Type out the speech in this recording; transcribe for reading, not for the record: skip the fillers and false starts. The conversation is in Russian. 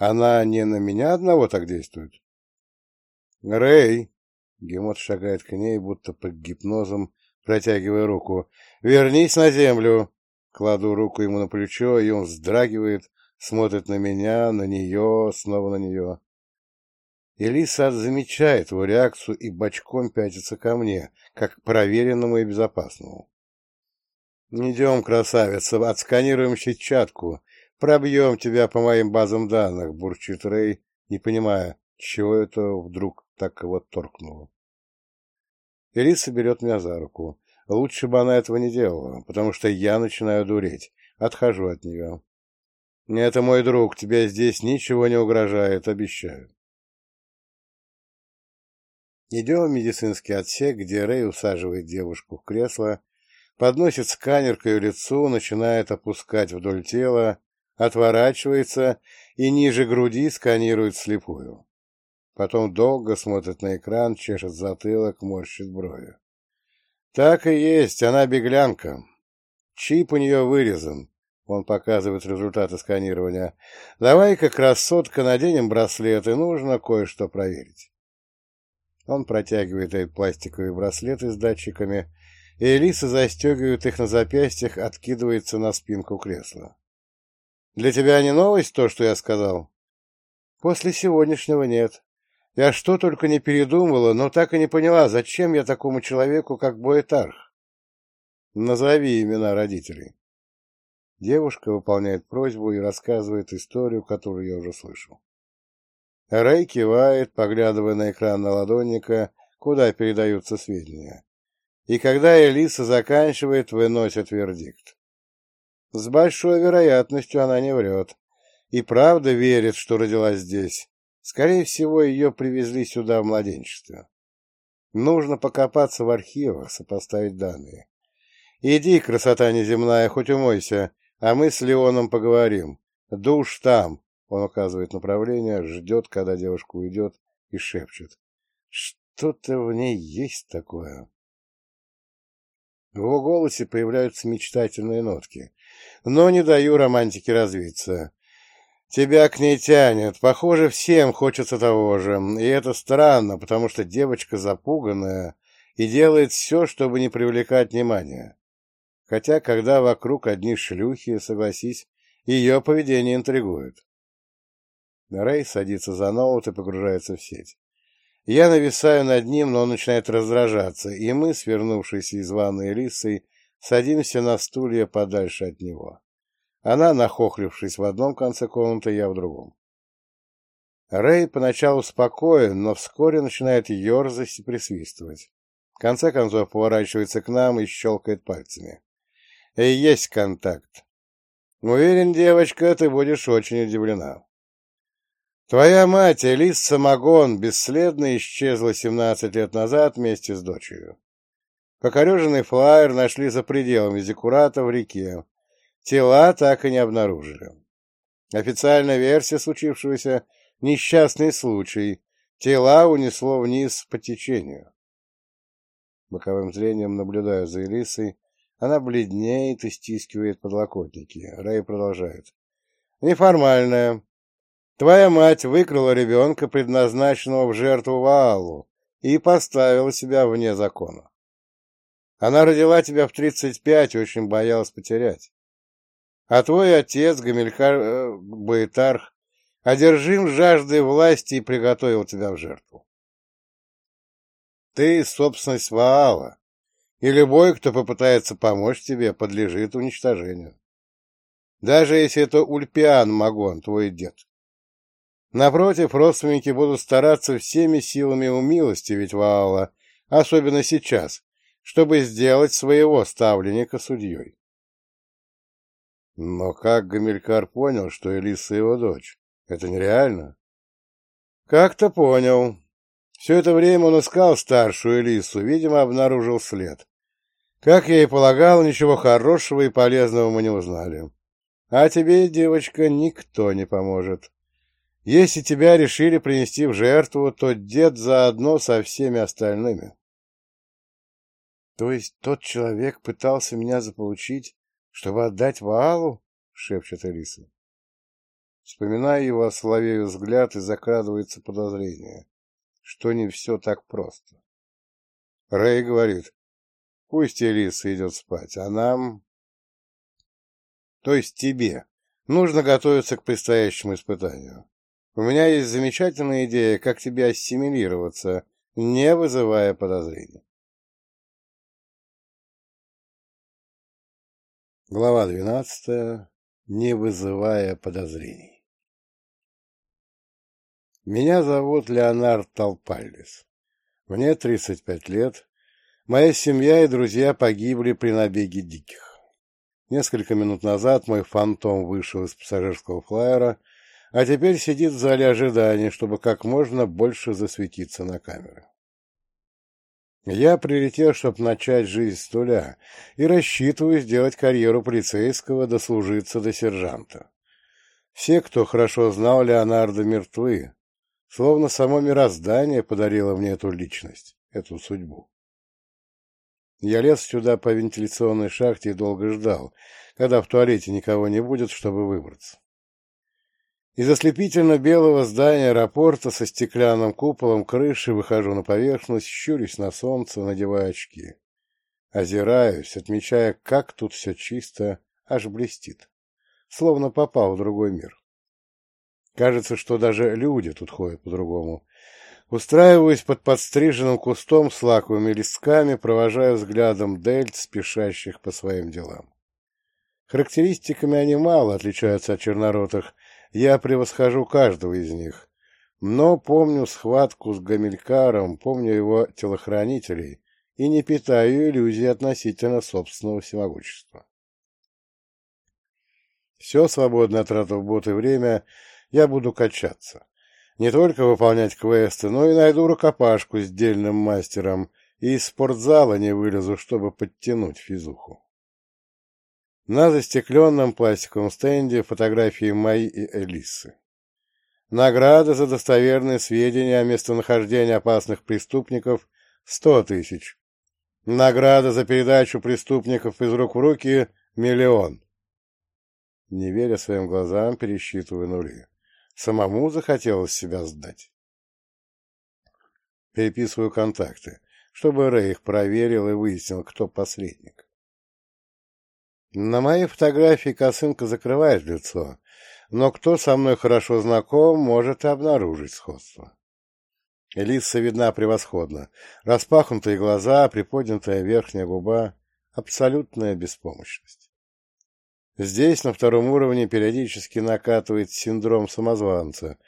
Она не на меня одного так действует? Рэй! Гемот шагает к ней, будто под гипнозом, протягивая руку. «Вернись на землю!» Кладу руку ему на плечо, и он вздрагивает, смотрит на меня, на нее, снова на нее. Элиса замечает его реакцию и бочком пятится ко мне, как к проверенному и безопасному. «Идем, красавица, отсканируем сетчатку, пробьем тебя по моим базам данных», — бурчит Рэй, не понимая, чего это вдруг так его торкнуло. Элиса берет меня за руку. Лучше бы она этого не делала, потому что я начинаю дуреть. Отхожу от нее. «Это мой друг, тебе здесь ничего не угрожает, обещаю». Идем в медицинский отсек, где Рэй усаживает девушку в кресло, подносит сканер к ее лицу, начинает опускать вдоль тела, отворачивается и ниже груди сканирует вслепую. Потом долго смотрит на экран, чешет затылок, морщит брови. Так и есть, она беглянка. Чип у нее вырезан. Он показывает результаты сканирования. Давай-ка, красотка, наденем браслет, и нужно кое-что проверить. Он протягивает ей пластиковые браслеты с датчиками, и Элиса застегивает их на запястьях, откидывается на спинку кресла. «Для тебя не новость то, что я сказал?» «После сегодняшнего нет. Я что только не передумала, но так и не поняла, зачем я такому человеку, как Боэтарх. Назови имена родителей». Девушка выполняет просьбу и рассказывает историю, которую я уже слышал. Рэй кивает, поглядывая на экран наладонника, куда передаются сведения. И когда Элиса заканчивает, выносит вердикт. С большой вероятностью она не врет. И правда верит, что родилась здесь. Скорее всего, ее привезли сюда в младенчестве. Нужно покопаться в архивах, сопоставить данные. Иди, красота неземная, хоть умойся, а мы с Леоном поговорим. Душ там. Он указывает направление, ждет, когда девушка уйдет, и шепчет. Что-то в ней есть такое. В его голосе появляются мечтательные нотки. Но не даю романтике развиться. Тебя к ней тянет. Похоже, всем хочется того же. И это странно, потому что девочка запуганная и делает все, чтобы не привлекать внимания. Хотя, когда вокруг одни шлюхи, согласись, ее поведение интригует. Рэй садится за ноут и погружается в сеть. Я нависаю над ним, но он начинает раздражаться, и мы, свернувшись из ванной Элисой, садимся на стулья подальше от него. Она, нахохлившись в одном конце комнаты, я в другом. Рэй поначалу спокоен, но вскоре начинает ерзать и присвистывать. В конце концов поворачивается к нам и щелкает пальцами. Есть контакт. Уверен, девочка, ты будешь очень удивлена. Твоя мать, Элис Самогон, бесследно исчезла 17 лет назад вместе с дочерью. Покореженный флаер нашли за пределами Зиккурата в реке. Тела так и не обнаружили. Официальная версия случившегося — несчастный случай. Тела унесло вниз по течению. Боковым зрением наблюдаю за Элисой. Она бледнеет и стискивает подлокотники. Рэй продолжает. Неформальная. Твоя мать выкрала ребенка, предназначенного в жертву Ваалу, и поставила себя вне закона. Она родила тебя в 35 и очень боялась потерять. А твой отец, Гамилькар Боэтарх, одержим жаждой власти и приготовил тебя в жертву. Ты — собственность Ваала, и любой, кто попытается помочь тебе, подлежит уничтожению. Даже если это Ульпиан Магон, твой дед. Напротив, родственники будут стараться всеми силами умилостивить Ваала, особенно сейчас, чтобы сделать своего ставленника судьей. Но как Гамилькар понял, что Элиса его дочь? Это нереально. Как-то понял. Все это время он искал старшую Элису, видимо, обнаружил след. Как я и полагал, ничего хорошего и полезного мы не узнали. А тебе, девочка, никто не поможет. Если тебя решили принести в жертву, то дед заодно со всеми остальными. То есть тот человек пытался меня заполучить, чтобы отдать Ваалу? — шепчет Элиса. Вспоминая его, ословею взгляд, и закрадывается подозрение, что не все так просто. Рэй говорит, пусть Элиса идет спать, а нам, то есть тебе, нужно готовиться к предстоящему испытанию. У меня есть замечательная идея, как тебе ассимилироваться, не вызывая подозрений. Глава 12. Не вызывая подозрений. Меня зовут Леонард Талпальдис. Мне 35 лет. Моя семья и друзья погибли при набеге диких. Несколько минут назад мой фантом вышел из пассажирского флайера, а теперь сидит в зале ожидания, чтобы как можно больше засветиться на камеры. Я прилетел, чтобы начать жизнь с нуля, и рассчитываю сделать карьеру полицейского, дослужиться до сержанта. Все, кто хорошо знал Леонардо, мертвы, словно само мироздание подарило мне эту личность, эту судьбу. Я лез сюда по вентиляционной шахте и долго ждал, когда в туалете никого не будет, чтобы выбраться. Из ослепительно-белого здания аэропорта со стеклянным куполом крыши выхожу на поверхность, щурюсь на солнце, надеваю очки. Озираюсь, отмечая, как тут все чисто, аж блестит, словно попал в другой мир. Кажется, что даже люди тут ходят по-другому. Устраиваюсь под подстриженным кустом с лаковыми листками, провожаю взглядом дельт, спешащих по своим делам. Характеристиками они мало отличаются от черноротых, я превосхожу каждого из них, но помню схватку с Гамилькаром, помню его телохранителей и не питаю иллюзий относительно собственного всемогущества. Все свободное от работы время я буду качаться. Не только выполнять квесты, но и найду рукопашку с дельным мастером и из спортзала не вылезу, чтобы подтянуть физуху. На застекленном пластиковом стенде фотографии мои и Элисы. Награда за достоверные сведения о местонахождении опасных преступников — 100 тысяч. Награда за передачу преступников из рук в руки — 1 000 000. Не веря своим глазам, пересчитываю нули. Самому захотелось себя сдать. Переписываю контакты, чтобы Рэй их проверил и выяснил, кто посредник. На моей фотографии косынка закрывает лицо, но кто со мной хорошо знаком, может и обнаружить сходство. Элиса видна превосходно. Распахнутые глаза, приподнятая верхняя губа, абсолютная беспомощность. Здесь, на втором уровне, периодически накатывает синдром самозванца,